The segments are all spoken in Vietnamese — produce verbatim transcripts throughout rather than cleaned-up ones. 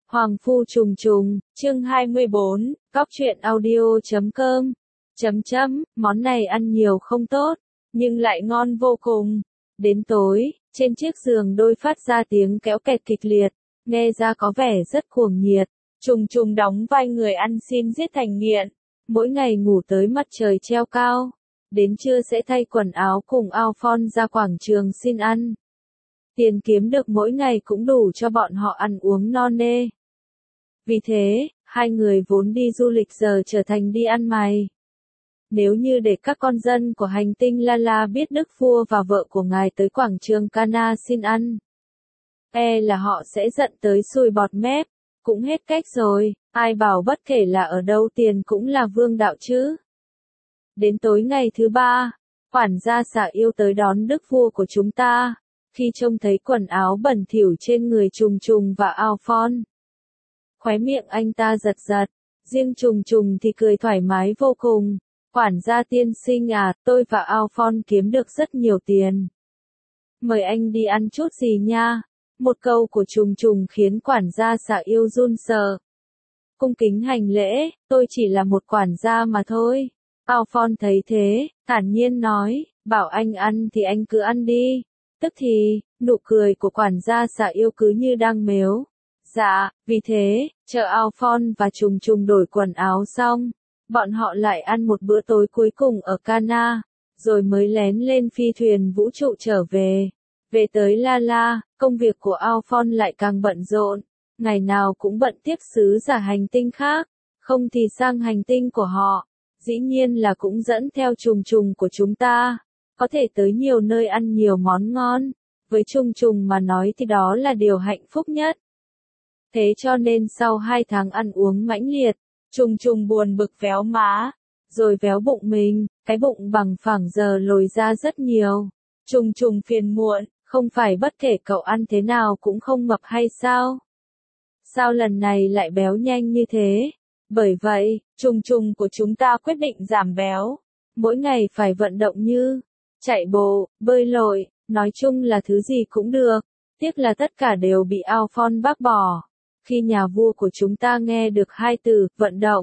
Hoàng Phu Trùng Trùng, chương hai mươi bốn, cóc truyện audio chấm com, chấm chấm, món này ăn nhiều không tốt, nhưng lại ngon vô cùng. Đến tối, trên chiếc giường đôi phát ra tiếng kéo kẹt kịch liệt, nghe ra có vẻ rất cuồng nhiệt. Trùng Trùng đóng vai người ăn xin giết thành nghiện, mỗi ngày ngủ tới mặt trời treo cao, đến trưa sẽ thay quần áo cùng Alphonse ra quảng trường xin ăn. Tiền kiếm được mỗi ngày cũng đủ cho bọn họ ăn uống no nê. Vì thế, hai người vốn đi du lịch giờ trở thành đi ăn mày. Nếu như để các con dân của hành tinh La La biết đức vua và vợ của ngài tới quảng trường Cana xin ăn, e là họ sẽ giận tới sùi bọt mép. Cũng hết cách rồi, ai bảo bất kể là ở đâu tiền cũng là vương đạo chứ. Đến tối ngày thứ ba, quản gia Xà Yêu tới đón đức vua của chúng ta. Khi trông thấy quần áo bẩn thỉu trên người Trùng Trùng và Alphonse, khóe miệng anh ta giật giật, riêng Trùng Trùng thì cười thoải mái vô cùng. Quản gia tiên sinh à, tôi và Alphonse kiếm được rất nhiều tiền. Mời anh đi ăn chút gì nha. Một câu của Trùng Trùng khiến quản gia Xà Yêu run sợ. Cung kính hành lễ, tôi chỉ là một quản gia mà thôi. Alphonse thấy thế, thản nhiên nói, bảo anh ăn thì anh cứ ăn đi. Tức thì, nụ cười của quản gia Xà Yêu cứ như đang mếu. Dạ, vì thế, chờ Alphonse và Trùng Trùng đổi quần áo xong, bọn họ lại ăn một bữa tối cuối cùng ở Cana, rồi mới lén lên phi thuyền vũ trụ trở về. Về tới La La, công việc của Alphonse lại càng bận rộn, ngày nào cũng bận tiếp sứ giả hành tinh khác, không thì sang hành tinh của họ, dĩ nhiên là cũng dẫn theo Trùng Trùng của chúng ta, có thể tới nhiều nơi ăn nhiều món ngon, với Trùng Trùng mà nói thì đó là điều hạnh phúc nhất. Thế cho nên sau hai tháng ăn uống mãnh liệt, Trùng Trùng buồn bực véo má, rồi véo bụng mình, cái bụng bằng phẳng giờ lồi ra rất nhiều. Trùng Trùng phiền muộn, không phải bất kể cậu ăn thế nào cũng không mập hay sao? Sao lần này lại béo nhanh như thế? Bởi vậy, Trùng Trùng của chúng ta quyết định giảm béo. Mỗi ngày phải vận động như chạy bộ, bơi lội, nói chung là thứ gì cũng được. Tiếc là tất cả đều bị Alphonse bác bỏ. Khi nhà vua của chúng ta nghe được hai từ, vận động,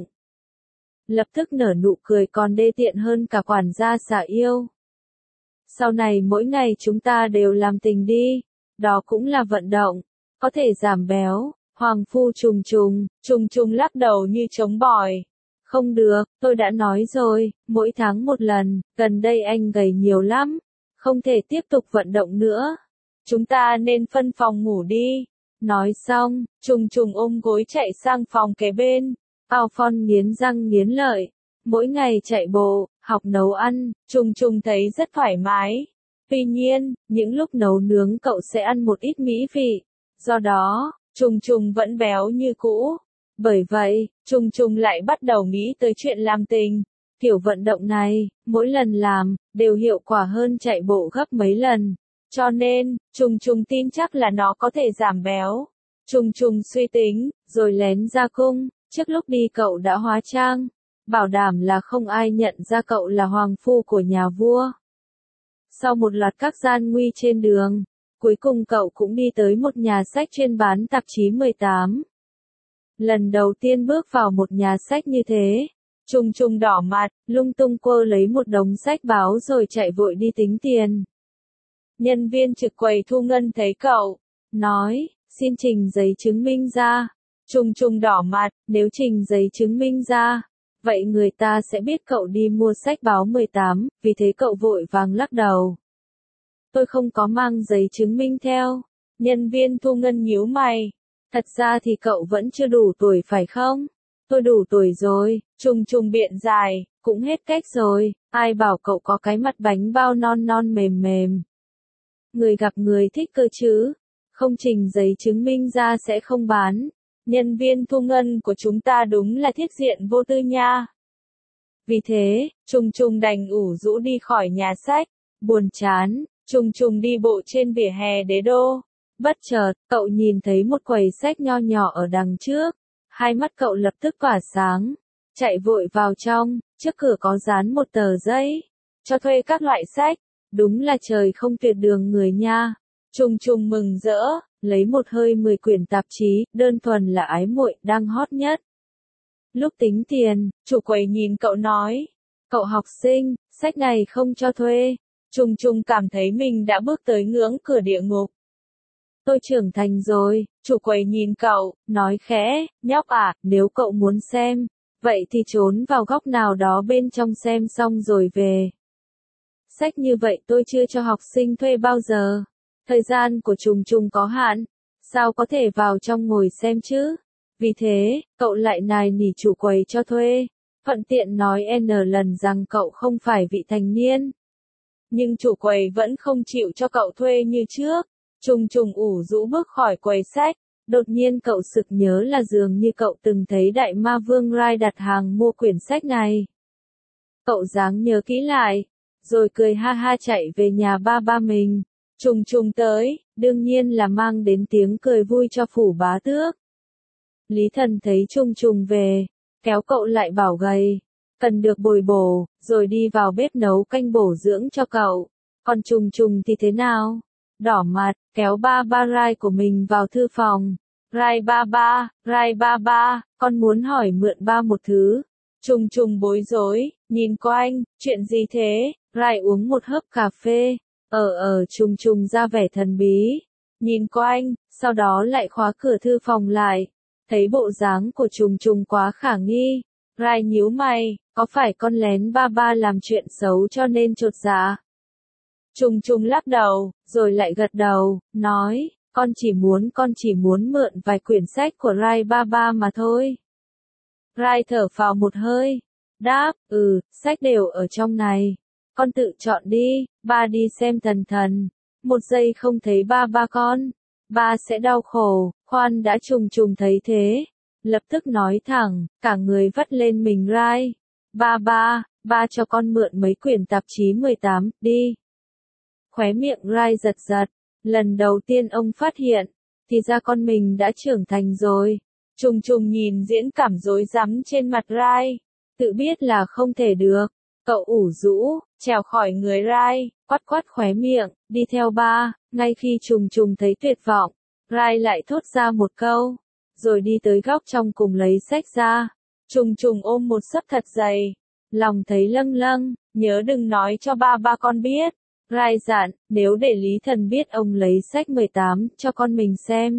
lập tức nở nụ cười còn đê tiện hơn cả quản gia Xà Yêu. Sau này mỗi ngày chúng ta đều làm tình đi, đó cũng là vận động, có thể giảm béo. Hoàng Phu Trùng Trùng, Trùng Trùng lắc đầu như trống bỏi. Không được, tôi đã nói rồi, mỗi tháng một lần, gần đây anh gầy nhiều lắm, không thể tiếp tục vận động nữa. Chúng ta nên phân phòng ngủ đi. Nói xong, Trùng Trùng ôm gối chạy sang phòng kế bên. Alphonse nghiến răng nghiến lợi, mỗi ngày chạy bộ, học nấu ăn, Trùng Trùng thấy rất thoải mái. Tuy nhiên, những lúc nấu nướng cậu sẽ ăn một ít mỹ vị, do đó, Trùng Trùng vẫn béo như cũ. Bởi vậy, Trùng Trùng lại bắt đầu nghĩ tới chuyện làm tình. Kiểu vận động này, mỗi lần làm, đều hiệu quả hơn chạy bộ gấp mấy lần. Cho nên, Trùng Trùng tin chắc là nó có thể giảm béo. Trùng Trùng suy tính, rồi lén ra cung. Trước lúc đi cậu đã hóa trang, bảo đảm là không ai nhận ra cậu là hoàng phu của nhà vua. Sau một loạt các gian nguy trên đường, cuối cùng cậu cũng đi tới một nhà sách chuyên bán tạp chí mười tám. Lần đầu tiên bước vào một nhà sách như thế, Trùng Trùng đỏ mặt, lung tung quơ lấy một đống sách báo rồi chạy vội đi tính tiền. Nhân viên trực quầy thu ngân thấy cậu, nói, xin trình giấy chứng minh ra. Trùng Trùng đỏ mặt, nếu trình giấy chứng minh ra, vậy người ta sẽ biết cậu đi mua sách báo mười tám, vì thế cậu vội vàng lắc đầu. Tôi không có mang giấy chứng minh theo. Nhân viên thu ngân nhíu mày. Thật ra thì cậu vẫn chưa đủ tuổi phải không? Tôi đủ tuổi rồi, Trùng Trùng biện dài, cũng hết cách rồi, ai bảo cậu có cái mặt bánh bao non non mềm mềm. Người gặp người thích cơ chứ, không trình giấy chứng minh ra sẽ không bán. Nhân viên thu ngân của chúng ta đúng là thiết diện vô tư nha. Vì thế, Trùng Trùng đành ủ rũ đi khỏi nhà sách. Buồn chán, Trùng Trùng đi bộ trên vỉa hè đế đô. Bất chợt, cậu nhìn thấy một quầy sách nho nhỏ ở đằng trước. Hai mắt cậu lập tức tỏa sáng. Chạy vội vào trong, trước cửa có dán một tờ giấy. Cho thuê các loại sách. Đúng là trời không tuyệt đường người nha. Trùng Trùng mừng rỡ, lấy một hơi mười quyển tạp chí, đơn thuần là ái muội, đang hot nhất. Lúc tính tiền, chủ quầy nhìn cậu nói, cậu học sinh, sách này không cho thuê. Trùng trùng cảm thấy mình đã bước tới ngưỡng cửa địa ngục. Tôi trưởng thành rồi, chủ quầy nhìn cậu, nói khẽ, nhóc à, nếu cậu muốn xem, vậy thì trốn vào góc nào đó bên trong xem xong rồi về. Sách như vậy tôi chưa cho học sinh thuê bao giờ. Thời gian của trùng trùng có hạn, sao có thể vào trong ngồi xem chứ? Vì thế, cậu lại nài nỉ chủ quầy cho thuê, thuận tiện nói n lần rằng cậu không phải vị thành niên. Nhưng chủ quầy vẫn không chịu cho cậu thuê như trước. Trùng trùng ủ rũ bước khỏi quầy sách, đột nhiên cậu sực nhớ là dường như cậu từng thấy đại ma vương Rai đặt hàng mua quyển sách này. Cậu dáng nhớ kỹ lại, rồi cười ha ha chạy về nhà ba ba mình. Trùng trùng tới, đương nhiên là mang đến tiếng cười vui cho phủ bá tước. Lý Thần thấy trùng trùng về, kéo cậu lại bảo gầy, cần được bồi bổ, rồi đi vào bếp nấu canh bổ dưỡng cho cậu. Còn trùng trùng thì thế nào? Đỏ mặt, kéo ba ba Rai của mình vào thư phòng. Rai ba ba, Rai ba ba, con muốn hỏi mượn ba một thứ. Trùng trùng bối rối, nhìn quanh, chuyện gì thế? Rai uống một hớp cà phê. Ờ ờ trùng trùng ra vẻ thần bí. Nhìn quanh, sau đó lại khóa cửa thư phòng lại. Thấy bộ dáng của trùng trùng quá khả nghi. Rai nhíu mày, có phải con lén ba ba làm chuyện xấu cho nên chột dạ? Trùng trùng lắc đầu, rồi lại gật đầu, nói, con chỉ muốn con chỉ muốn mượn vài quyển sách của Rai ba ba mà thôi. Rai thở phào một hơi, đáp, ừ, sách đều ở trong này. Con tự chọn đi, ba đi xem thần thần. Một giây không thấy ba ba con, ba sẽ đau khổ. Khoan đã. Trùng trùng thấy thế, lập tức nói thẳng, cả người vắt lên mình Rai. Ba ba, ba cho con mượn mấy quyển tạp chí mười tám, đi. Khóe miệng Rai giật giật, lần đầu tiên ông phát hiện, thì ra con mình đã trưởng thành rồi. Trùng trùng nhìn diễn cảm rối rắm trên mặt Rai, tự biết là không thể được. Cậu ủ rũ, trèo khỏi người Rai, quắt quắt khóe miệng, đi theo ba. Ngay khi trùng trùng thấy tuyệt vọng, Rai lại thốt ra một câu, rồi đi tới góc trong cùng lấy sách ra. Trùng trùng ôm một xấp thật dày, lòng thấy lâng lâng, nhớ đừng nói cho ba ba con biết. Rai dặn, nếu để Lý Thần biết ông lấy sách mười tám cho con mình xem,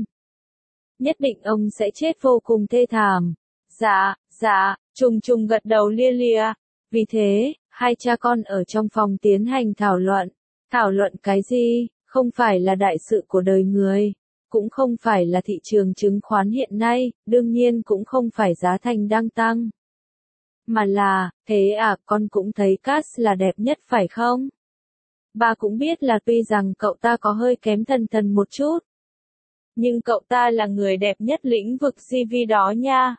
nhất định ông sẽ chết vô cùng thê thảm. Dạ, dạ, trùng trùng gật đầu lia lịa. Vì thế, hai cha con ở trong phòng tiến hành thảo luận. Thảo luận cái gì? Không phải là đại sự của đời người, cũng không phải là thị trường chứng khoán hiện nay, đương nhiên cũng không phải giá thành đang tăng. Mà là, thế à, con cũng thấy Cass là đẹp nhất phải không? Ba cũng biết là tuy rằng cậu ta có hơi kém thần thần một chút, nhưng cậu ta là người đẹp nhất lĩnh vực gi vê đó nha.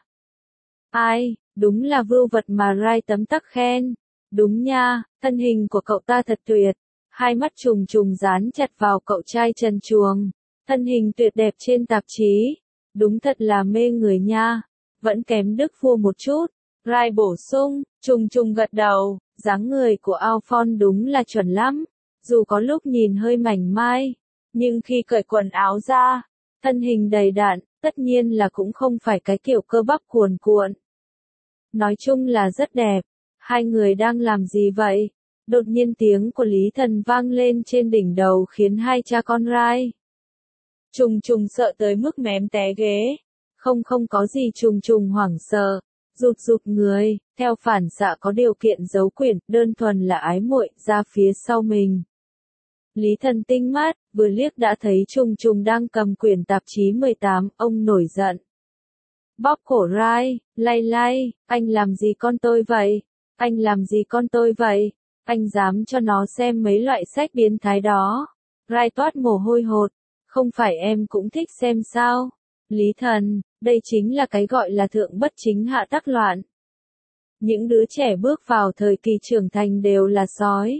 Ai, đúng là vưu vật mà Rai tấm tắc khen. Đúng nha, thân hình của cậu ta thật tuyệt. Hai mắt trùng trùng dán chặt vào cậu trai trần truồng. Thân hình tuyệt đẹp trên tạp chí. Đúng thật là mê người nha. Vẫn kém Đức Vua một chút. Rai bổ sung, trùng trùng gật đầu. Dáng người của Alphonse đúng là chuẩn lắm. Dù có lúc nhìn hơi mảnh mai, nhưng khi cởi quần áo ra, thân hình đầy đặn, tất nhiên là cũng không phải cái kiểu cơ bắp cuồn cuộn. Nói chung là rất đẹp. Hai người đang làm gì vậy? Đột nhiên tiếng của Lý Thần vang lên trên đỉnh đầu khiến hai cha con Rai trùng trùng sợ tới mức mém té ghế. Không không có gì. Trùng trùng hoảng sợ, rụt rụt người, theo phản xạ có điều kiện giấu quyển, đơn thuần là ái muội, ra phía sau mình. Lý Thần tinh mắt, vừa liếc đã thấy trùng trùng đang cầm quyển tạp chí mười tám, ông nổi giận. Bóp cổ Rai, lay lay, anh làm gì con tôi vậy? Anh làm gì con tôi vậy? Anh dám cho nó xem mấy loại sách biến thái đó. Rai toát mồ hôi hột, không phải em cũng thích xem sao? Lý Thần, đây chính là cái gọi là thượng bất chính hạ tắc loạn. Những đứa trẻ bước vào thời kỳ trưởng thành đều là sói.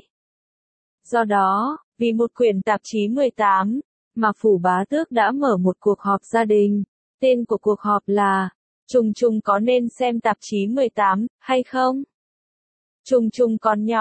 Do đó, vì một quyển tạp chí mười tám, mà phủ bá tước đã mở một cuộc họp gia đình. Tên của cuộc họp là, Trùng Trùng có nên xem tạp chí mười tám, hay không? Trùng Trùng còn nhỏ,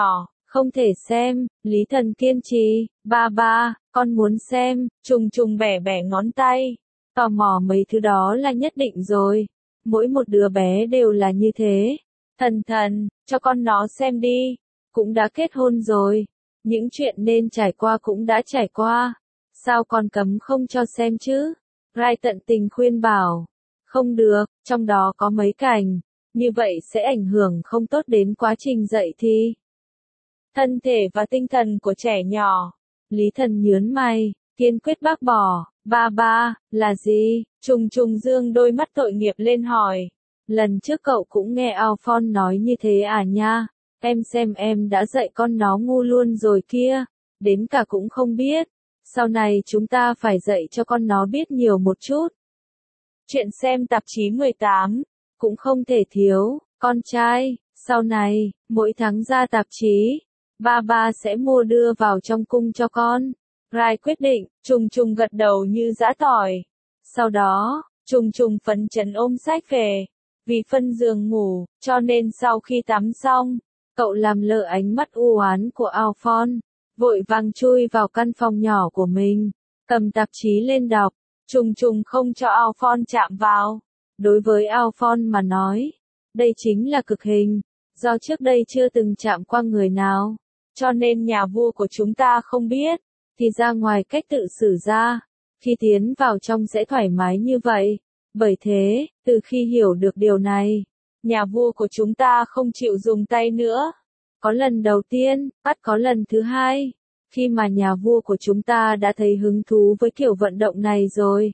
Không thể xem, Lý Thần kiên trì, ba ba, con muốn xem, Trùng Trùng bẻ bẻ ngón tay. Tò mò mấy thứ đó là nhất định rồi. Mỗi một đứa bé đều là như thế. Thần thần, cho con nó xem đi. Cũng đã kết hôn rồi. Những chuyện nên trải qua cũng đã trải qua. Sao con cấm không cho xem chứ? Rai tận tình khuyên bảo. Không được, trong đó có mấy cảnh. Như vậy sẽ ảnh hưởng không tốt đến quá trình dạy thi. Thân thể và tinh thần của trẻ nhỏ. Lý Thần nhướng mày, kiên quyết bác bỏ. Ba ba, là gì? Trùng Trùng dương đôi mắt tội nghiệp lên hỏi. Lần trước cậu cũng nghe Alphonse nói như thế à nha? Em xem em đã dạy con nó ngu luôn rồi kia. Đến cả cũng không biết. Sau này chúng ta phải dạy cho con nó biết nhiều một chút. Chuyện xem tạp chí mười tám. Cũng không thể thiếu. Con trai, sau này, mỗi tháng ra tạp chí. Ba ba sẽ mua đưa vào trong cung cho con. Rai quyết định, Trùng Trùng gật đầu như giã tỏi. Sau đó, Trùng Trùng phấn chấn ôm sách về. Vì phân giường ngủ, cho nên sau khi tắm xong, cậu làm lơ ánh mắt u oán của Alphonse, vội vàng chui vào căn phòng nhỏ của mình, cầm tạp chí lên đọc. Trùng Trùng không cho Alphonse chạm vào. Đối với Alphonse mà nói, đây chính là cực hình, do trước đây chưa từng chạm qua người nào, cho nên nhà vua của chúng ta không biết, thì ra ngoài cách tự xử ra, khi tiến vào trong sẽ thoải mái như vậy. Bởi thế, từ khi hiểu được điều này, nhà vua của chúng ta không chịu dùng tay nữa. Có lần đầu tiên, bắt có lần thứ hai, khi mà nhà vua của chúng ta đã thấy hứng thú với kiểu vận động này rồi.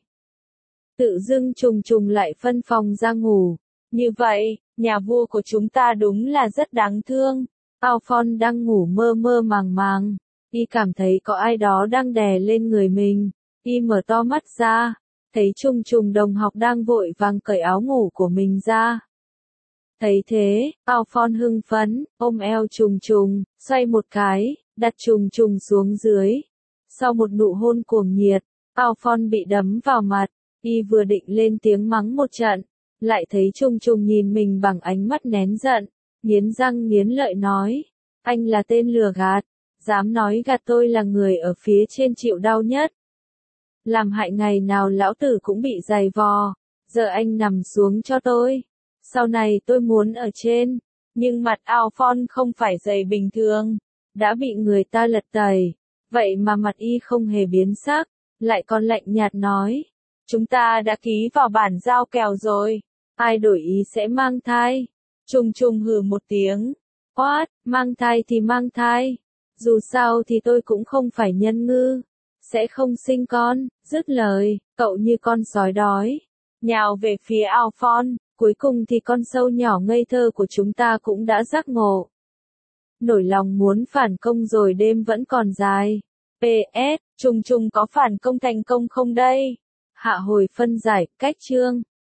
Tự dưng Trùng Trùng lại phân phòng ra ngủ. Như vậy, nhà vua của chúng ta đúng là rất đáng thương. Alphonse đang ngủ mơ mơ màng màng. Y cảm thấy có ai đó đang đè lên người mình. Y mở to mắt ra. Thấy Trùng Trùng đồng học đang vội vàng cởi áo ngủ của mình ra. Thấy thế, Alphonse hưng phấn, ôm eo Trùng Trùng, xoay một cái, đặt Trùng Trùng xuống dưới. Sau một nụ hôn cuồng nhiệt, Alphonse bị đấm vào mặt. Y vừa định lên tiếng mắng một trận, lại thấy Trùng Trùng nhìn mình bằng ánh mắt nén giận, nghiến răng nghiến lợi nói, anh là tên lừa gạt, dám nói gạt tôi là người ở phía trên chịu đau nhất. Làm hại ngày nào lão tử cũng bị giày vò, giờ anh nằm xuống cho tôi, sau này tôi muốn ở trên. Nhưng mặt Alphonse không phải giày bình thường, đã bị người ta lật tẩy, vậy mà mặt y không hề biến sắc, lại còn lạnh nhạt nói. Chúng ta đã ký vào bản giao kèo rồi, ai đổi ý sẽ mang thai. Trùng Trùng hừ một tiếng. What, mang thai thì mang thai. Dù sao thì tôi cũng không phải nhân ngư. Sẽ không sinh con. Dứt lời, cậu như con sói đói. Nhào về phía Alphonse. Cuối cùng thì con sâu nhỏ ngây thơ của chúng ta cũng đã giác ngộ. Nổi lòng muốn phản công rồi đêm vẫn còn dài. pê ét, Trùng Trùng có phản công thành công không đây? Hạ hồi phân giải, cách chương.